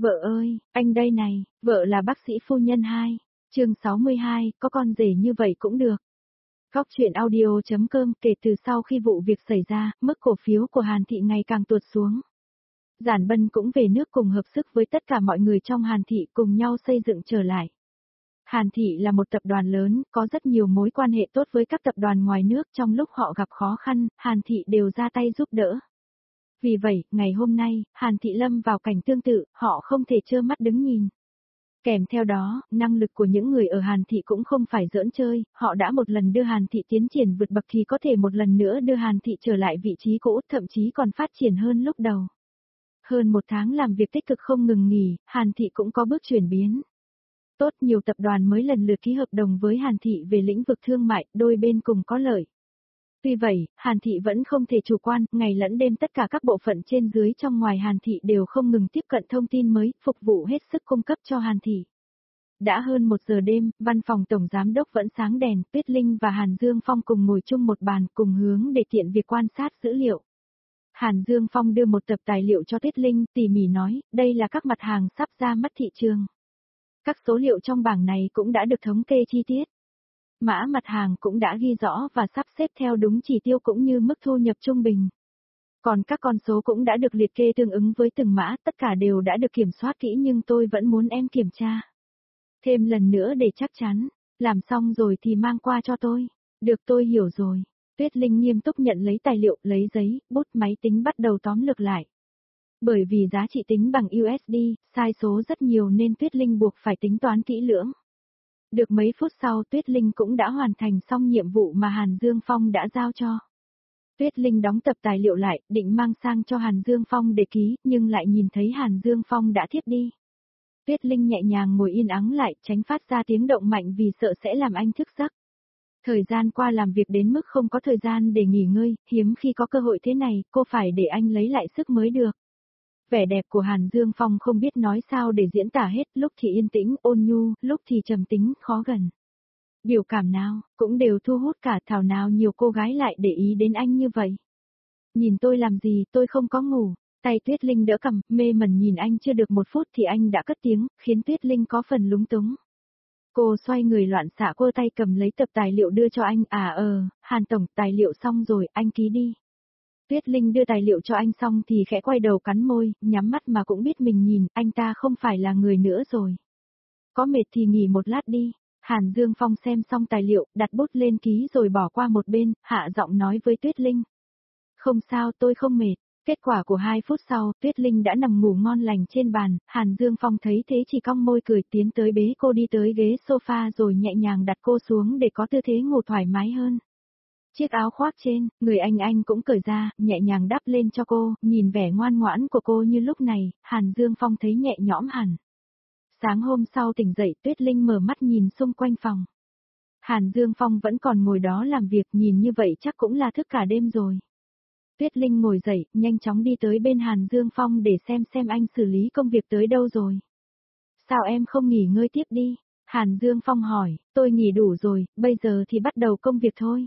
Vợ ơi, anh đây này, vợ là bác sĩ phu nhân 2. Chương 62, có con rể như vậy cũng được. Góc truyện audio.com. Kể từ sau khi vụ việc xảy ra, mức cổ phiếu của Hàn Thị ngày càng tuột xuống. Giản Bân cũng về nước cùng hợp sức với tất cả mọi người trong Hàn Thị cùng nhau xây dựng trở lại. Hàn Thị là một tập đoàn lớn, có rất nhiều mối quan hệ tốt với các tập đoàn ngoài nước, trong lúc họ gặp khó khăn, Hàn Thị đều ra tay giúp đỡ. Vì vậy, ngày hôm nay, Hàn Thị lâm vào cảnh tương tự, họ không thể trơ mắt đứng nhìn. Kèm theo đó, năng lực của những người ở Hàn Thị cũng không phải giỡn chơi, họ đã một lần đưa Hàn Thị tiến triển vượt bậc thì có thể một lần nữa đưa Hàn Thị trở lại vị trí cũ, thậm chí còn phát triển hơn lúc đầu. Hơn một tháng làm việc tích cực không ngừng nghỉ, Hàn Thị cũng có bước chuyển biến. Tốt, nhiều tập đoàn mới lần lượt ký hợp đồng với Hàn Thị về lĩnh vực thương mại, đôi bên cùng có lợi. Tuy vậy, Hàn Thị vẫn không thể chủ quan, ngày lẫn đêm tất cả các bộ phận trên dưới trong ngoài Hàn Thị đều không ngừng tiếp cận thông tin mới, phục vụ hết sức cung cấp cho Hàn Thị. Đã hơn 1 giờ đêm, văn phòng tổng giám đốc vẫn sáng đèn, Tuyết Linh và Hàn Dương Phong cùng ngồi chung một bàn, cùng hướng để tiện việc quan sát dữ liệu. Hàn Dương Phong đưa một tập tài liệu cho Tuyết Linh, tỉ mỉ nói, đây là các mặt hàng sắp ra mắt thị trường. Các số liệu trong bảng này cũng đã được thống kê chi tiết. Mã mặt hàng cũng đã ghi rõ và sắp xếp theo đúng chỉ tiêu cũng như mức thu nhập trung bình. Còn các con số cũng đã được liệt kê tương ứng với từng mã, tất cả đều đã được kiểm soát kỹ nhưng tôi vẫn muốn em kiểm tra. Thêm lần nữa để chắc chắn, làm xong rồi thì mang qua cho tôi. Được, tôi hiểu rồi. Tuyết Linh nghiêm túc nhận lấy tài liệu, lấy giấy, bút, máy tính bắt đầu tóm lược lại. Bởi vì giá trị tính bằng USD, sai số rất nhiều nên Tuyết Linh buộc phải tính toán kỹ lưỡng. Được mấy phút sau Tuyết Linh cũng đã hoàn thành xong nhiệm vụ mà Hàn Dương Phong đã giao cho. Tuyết Linh đóng tập tài liệu lại, định mang sang cho Hàn Dương Phong để ký, nhưng lại nhìn thấy Hàn Dương Phong đã thiếp đi. Tuyết Linh nhẹ nhàng ngồi yên ắng lại, tránh phát ra tiếng động mạnh vì sợ sẽ làm anh thức giấc. Thời gian qua làm việc đến mức không có thời gian để nghỉ ngơi, hiếm khi có cơ hội thế này, cô phải để anh lấy lại sức mới được. Vẻ đẹp của Hàn Dương Phong không biết nói sao để diễn tả hết, lúc thì yên tĩnh, ôn nhu, lúc thì trầm tính, khó gần. Biểu cảm nào, cũng đều thu hút cả, thảo nào nhiều cô gái lại để ý đến anh như vậy. Nhìn tôi làm gì, tôi không có ngủ. Tay Tuyết Linh đỡ cằm, mê mẩn nhìn anh chưa được 1 phút thì anh đã cất tiếng, khiến Tuyết Linh có phần lúng túng. Cô xoay người loạn xạ, cô tay cầm lấy tập tài liệu đưa cho anh, Hàn tổng, tài liệu xong rồi, anh ký đi. Tuyết Linh đưa tài liệu cho anh xong thì khẽ quay đầu cắn môi, nhắm mắt mà cũng biết mình nhìn, anh ta không phải là người nữa rồi. Có mệt thì nghỉ một lát đi. Hàn Dương Phong xem xong tài liệu, đặt bút lên ký rồi bỏ qua một bên, hạ giọng nói với Tuyết Linh. Không sao, tôi không mệt. Kết quả của 2 phút sau, Tuyết Linh đã nằm ngủ ngon lành trên bàn, Hàn Dương Phong thấy thế chỉ cong môi cười, tiến tới bế cô đi tới ghế sofa rồi nhẹ nhàng đặt cô xuống để có tư thế ngủ thoải mái hơn. Chiếc áo khoác trên, người anh cũng cởi ra, nhẹ nhàng đắp lên cho cô, nhìn vẻ ngoan ngoãn của cô như lúc này, Hàn Dương Phong thấy nhẹ nhõm hẳn. Sáng hôm sau tỉnh dậy, Tuyết Linh mở mắt nhìn xung quanh phòng. Hàn Dương Phong vẫn còn ngồi đó làm việc, nhìn như vậy chắc cũng là thức cả đêm rồi. Tuyết Linh ngồi dậy, nhanh chóng đi tới bên Hàn Dương Phong để xem anh xử lý công việc tới đâu rồi. Sao em không nghỉ ngơi tiếp đi? Hàn Dương Phong hỏi, tôi nghỉ đủ rồi, bây giờ thì bắt đầu công việc thôi.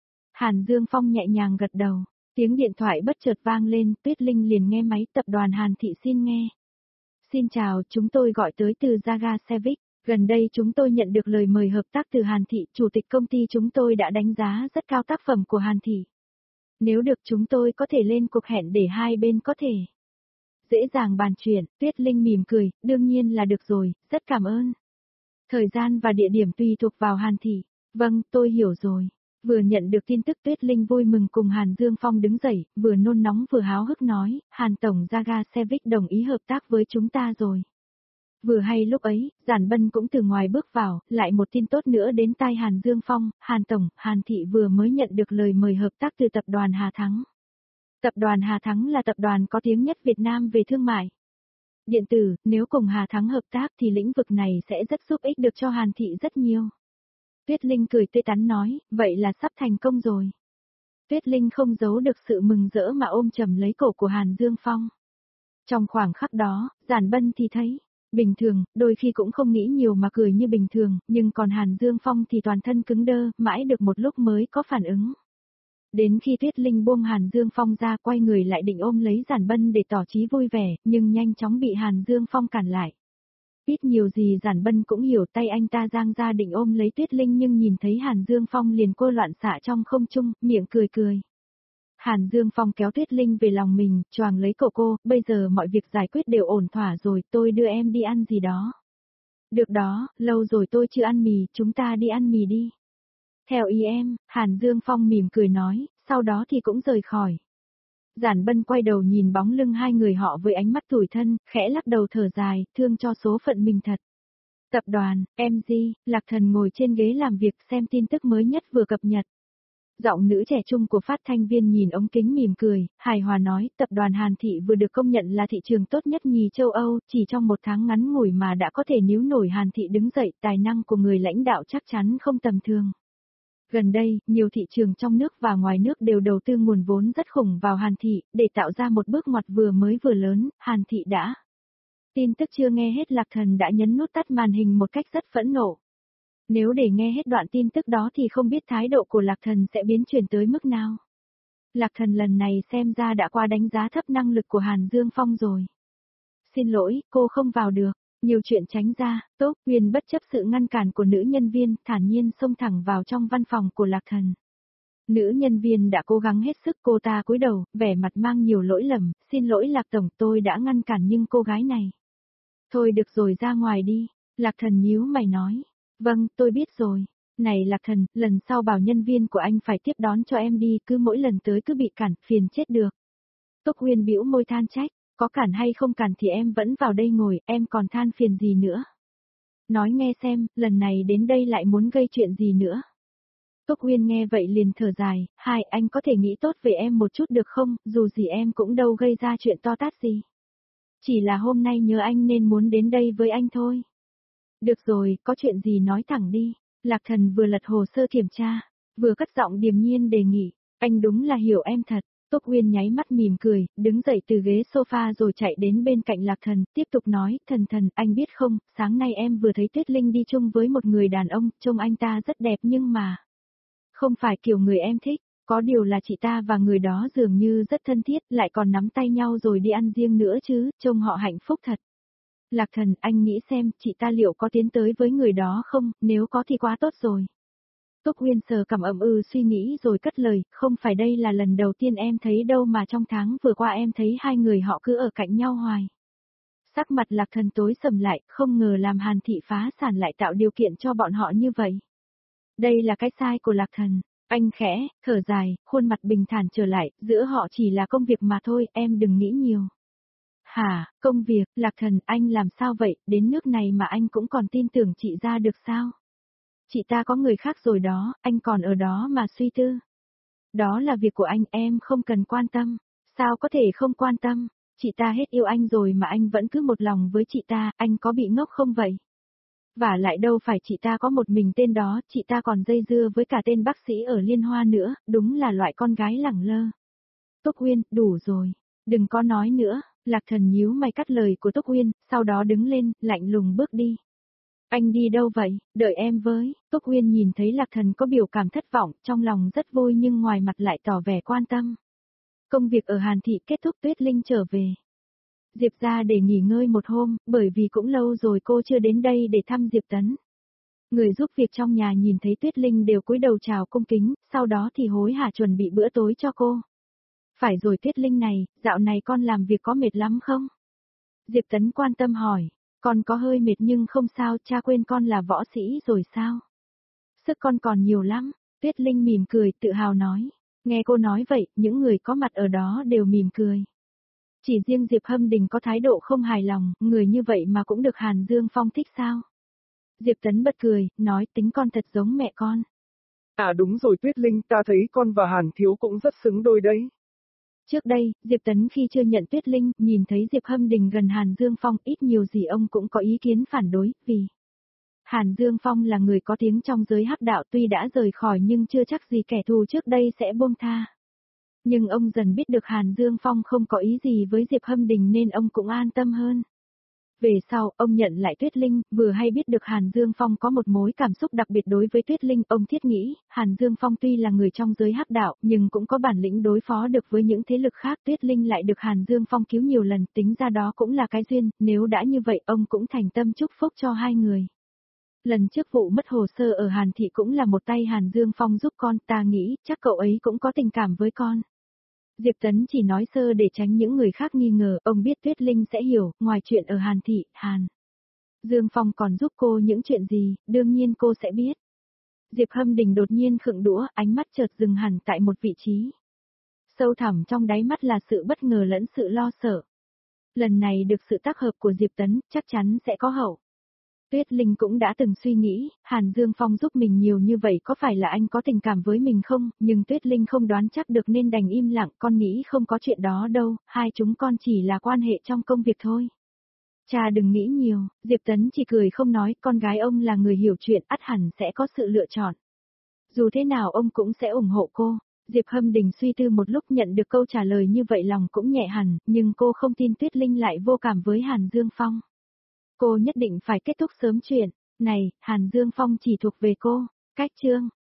Hàn Dương Phong nhẹ nhàng gật đầu, tiếng điện thoại bất chợt vang lên, Tuyết Linh liền nghe máy, tập đoàn Hàn Thị xin nghe. Xin chào, chúng tôi gọi tới từ Jaga Sevic, gần đây chúng tôi nhận được lời mời hợp tác từ Hàn Thị, chủ tịch công ty chúng tôi đã đánh giá rất cao tác phẩm của Hàn Thị. Nếu được chúng tôi có thể lên cuộc hẹn để hai bên có thể dễ dàng bàn chuyện. Tuyết Linh mỉm cười, đương nhiên là được rồi, rất cảm ơn. Thời gian và địa điểm tùy thuộc vào Hàn Thị. Vâng, tôi hiểu rồi. Vừa nhận được tin tức Tuyết Linh vui mừng cùng Hàn Dương Phong đứng dậy, vừa nôn nóng vừa háo hức nói, Hàn Tổng Jaga Sevic đồng ý hợp tác với chúng ta rồi. Vừa hay lúc ấy, Giản Bân cũng từ ngoài bước vào, lại một tin tốt nữa đến tai Hàn Dương Phong, Hàn Tổng, Hàn Thị vừa mới nhận được lời mời hợp tác từ tập đoàn Hà Thắng. Tập đoàn Hà Thắng là tập đoàn có tiếng nhất Việt Nam về thương mại điện tử, nếu cùng Hà Thắng hợp tác thì lĩnh vực này sẽ rất giúp ích được cho Hàn Thị rất nhiều. Tuyết Linh cười tươi tắn nói, vậy là sắp thành công rồi. Tuyết Linh không giấu được sự mừng rỡ mà ôm chầm lấy cổ của Hàn Dương Phong. Trong khoảng khắc đó, Giản Bân thì thấy, bình thường, đôi khi cũng không nghĩ nhiều mà cười như bình thường, nhưng còn Hàn Dương Phong thì toàn thân cứng đơ, mãi được một lúc mới có phản ứng. Đến khi Tuyết Linh buông Hàn Dương Phong ra quay người lại định ôm lấy Giản Bân để tỏ chí vui vẻ, nhưng nhanh chóng bị Hàn Dương Phong cản lại. Ít nhiều gì Giản Bân cũng hiểu, tay anh ta giang ra định ôm lấy Tuyết Linh nhưng nhìn thấy Hàn Dương Phong liền cô loạn xạ trong không trung, miệng cười cười. Hàn Dương Phong kéo Tuyết Linh về lòng mình, choàng lấy cổ cô, bây giờ mọi việc giải quyết đều ổn thỏa rồi, tôi đưa em đi ăn gì đó. Được đó, lâu rồi tôi chưa ăn mì, chúng ta đi ăn mì đi. Theo ý em, Hàn Dương Phong mỉm cười nói, sau đó thì cũng rời khỏi. Giản Bân quay đầu nhìn bóng lưng hai người họ với ánh mắt tủi thân, khẽ lắc đầu thở dài, thương cho số phận mình thật. Tập đoàn, MG, Lạc Thần ngồi trên ghế làm việc xem tin tức mới nhất vừa cập nhật. Giọng nữ trẻ trung của phát thanh viên nhìn ống kính mỉm cười, hài hòa nói, tập đoàn Hàn Thị vừa được công nhận là thị trường tốt nhất nhì châu Âu, chỉ trong một tháng ngắn ngủi mà đã có thể níu nổi Hàn Thị đứng dậy, tài năng của người lãnh đạo chắc chắn không tầm thường. Gần đây, nhiều thị trường trong nước và ngoài nước đều đầu tư nguồn vốn rất khủng vào Hàn Thị, để tạo ra một bước ngoặt vừa mới vừa lớn, Hàn Thị đã. Tin tức chưa nghe hết Lạc Thần đã nhấn nút tắt màn hình một cách rất phẫn nộ. Nếu để nghe hết đoạn tin tức đó thì không biết thái độ của Lạc Thần sẽ biến chuyển tới mức nào. Lạc Thần lần này xem ra đã qua đánh giá thấp năng lực của Hàn Dương Phong rồi. Xin lỗi, cô không vào được. Nhiều chuyện tránh ra, Tốc Uyên bất chấp sự ngăn cản của nữ nhân viên, thản nhiên xông thẳng vào trong văn phòng của Lạc Thần. Nữ nhân viên đã cố gắng hết sức, cô ta cúi đầu, vẻ mặt mang nhiều lỗi lầm, xin lỗi Lạc Tổng, tôi đã ngăn cản nhưng cô gái này. Thôi được rồi, ra ngoài đi. Lạc Thần nhíu mày nói. Vâng, tôi biết rồi. Này Lạc Thần, lần sau bảo nhân viên của anh phải tiếp đón cho em đi, cứ mỗi lần tới cứ bị cản, phiền chết được. Tốc Uyên bĩu môi than trách. Có cản hay không cản thì em vẫn vào đây ngồi, em còn than phiền gì nữa. Nói nghe xem, lần này đến đây lại muốn gây chuyện gì nữa. Tốc Uyên nghe vậy liền thở dài, hai anh có thể nghĩ tốt về em một chút được không, dù gì em cũng đâu gây ra chuyện to tát gì. Chỉ là hôm nay nhớ anh nên muốn đến đây với anh thôi. Được rồi, có chuyện gì nói thẳng đi. Lạc Thần vừa lật hồ sơ kiểm tra, vừa cất giọng điềm nhiên đề nghị, anh đúng là hiểu em thật. Tốc Uyên nháy mắt mỉm cười, đứng dậy từ ghế sofa rồi chạy đến bên cạnh Lạc Thần, tiếp tục nói, thần, anh biết không, sáng nay em vừa thấy Tuyết Linh đi chung với một người đàn ông, trông anh ta rất đẹp nhưng mà không phải kiểu người em thích, có điều là chị ta và người đó dường như rất thân thiết, lại còn nắm tay nhau rồi đi ăn riêng nữa chứ, trông họ hạnh phúc thật. Lạc Thần, anh nghĩ xem, chị ta liệu có tiến tới với người đó không, nếu có thì quá tốt rồi. Tốc Uyên sờ cằm suy nghĩ rồi cất lời, không phải đây là lần đầu tiên em thấy đâu mà trong tháng vừa qua em thấy hai người họ cứ ở cạnh nhau hoài. Sắc mặt Lạc Thần tối sầm lại, không ngờ làm Hàn Thị phá sản lại tạo điều kiện cho bọn họ như vậy. Đây là cái sai của Lạc Thần. Anh khẽ, thở dài, khuôn mặt bình thản trở lại, giữa họ chỉ là công việc mà thôi, em đừng nghĩ nhiều. Hả, công việc, Lạc Thần, anh làm sao vậy, đến nước này mà anh cũng còn tin tưởng chị ra được sao? Chị ta có người khác rồi đó, anh còn ở đó mà suy tư. Đó là việc của anh, em không cần quan tâm. Sao có thể không quan tâm? Chị ta hết yêu anh rồi mà anh vẫn cứ một lòng với chị ta, anh có bị ngốc không vậy? Và lại đâu phải chị ta có một mình tên đó, chị ta còn dây dưa với cả tên bác sĩ ở Liên Hoa nữa, đúng là loại con gái lẳng lơ. Tốc Uyên, đủ rồi, đừng có nói nữa. Lạc Thần nhíu mày cắt lời của Tốc Uyên, sau đó đứng lên, lạnh lùng bước đi. Anh đi đâu vậy, đợi em với. Tốc Uyên nhìn thấy Lạc Thần có biểu cảm thất vọng, trong lòng rất vui nhưng ngoài mặt lại tỏ vẻ quan tâm. Công việc ở Hàn Thị kết thúc, Tuyết Linh trở về. Diệp ra để nghỉ ngơi một hôm, bởi vì cũng lâu rồi cô chưa đến đây để thăm Diệp Tấn. Người giúp việc trong nhà nhìn thấy Tuyết Linh đều cúi đầu chào cung kính, sau đó thì hối hả chuẩn bị bữa tối cho cô. Phải rồi Tuyết Linh này, dạo này con làm việc có mệt lắm không? Diệp Tấn quan tâm hỏi, con có hơi mệt nhưng không sao, cha quên con là võ sĩ rồi sao? Sức con còn nhiều lắm, Tuyết Linh mỉm cười tự hào nói. Nghe cô nói vậy, những người có mặt ở đó đều mỉm cười. Chỉ riêng Diệp Hâm Đình có thái độ không hài lòng, người như vậy mà cũng được Hàn Dương Phong thích sao? Diệp Tấn bật cười, nói tính con thật giống mẹ con. À đúng rồi Tuyết Linh, ta thấy con và Hàn Thiếu cũng rất xứng đôi đấy. Trước đây, Diệp Tấn khi chưa nhận Tuyết Linh, nhìn thấy Diệp Hâm Đình gần Hàn Dương Phong, ít nhiều gì ông cũng có ý kiến phản đối, vì Hàn Dương Phong là người có tiếng trong giới hắc đạo, tuy đã rời khỏi nhưng chưa chắc gì kẻ thù trước đây sẽ buông tha. Nhưng ông dần biết được Hàn Dương Phong không có ý gì với Diệp Hâm Đình nên ông cũng an tâm hơn. Về sau, ông nhận lại Tuyết Linh, vừa hay biết được Hàn Dương Phong có một mối cảm xúc đặc biệt đối với Tuyết Linh, ông thiết nghĩ, Hàn Dương Phong tuy là người trong giới hắc đạo, nhưng cũng có bản lĩnh đối phó được với những thế lực khác, Tuyết Linh lại được Hàn Dương Phong cứu nhiều lần, tính ra đó cũng là cái duyên, nếu đã như vậy ông cũng thành tâm chúc phúc cho hai người. Lần trước vụ mất hồ sơ ở Hàn Thị cũng là một tay Hàn Dương Phong giúp con, ta nghĩ, chắc cậu ấy cũng có tình cảm với con. Diệp Tấn chỉ nói sơ để tránh những người khác nghi ngờ, ông biết Tuyết Linh sẽ hiểu, ngoài chuyện ở Hàn Thị, Hàn Dương Phong còn giúp cô những chuyện gì, đương nhiên cô sẽ biết. Diệp Hâm Đình đột nhiên khựng đũa, ánh mắt chợt dừng hẳn tại một vị trí. Sâu thẳm trong đáy mắt là sự bất ngờ lẫn sự lo sợ. Lần này được sự tác hợp của Diệp Tấn, chắc chắn sẽ có hậu. Tuyết Linh cũng đã từng suy nghĩ, Hàn Dương Phong giúp mình nhiều như vậy có phải là anh có tình cảm với mình không, nhưng Tuyết Linh không đoán chắc được nên đành im lặng, con nghĩ không có chuyện đó đâu, hai chúng con chỉ là quan hệ trong công việc thôi. Cha đừng nghĩ nhiều, Diệp Tấn chỉ cười không nói, con gái ông là người hiểu chuyện, ắt hẳn sẽ có sự lựa chọn. Dù thế nào ông cũng sẽ ủng hộ cô. Diệp Hâm Đình suy tư một lúc nhận được câu trả lời như vậy lòng cũng nhẹ hẳn, nhưng cô không tin Tuyết Linh lại vô cảm với Hàn Dương Phong. Cô nhất định phải kết thúc sớm chuyện, này, Hàn Dương Phong chỉ thuộc về cô, cách chương.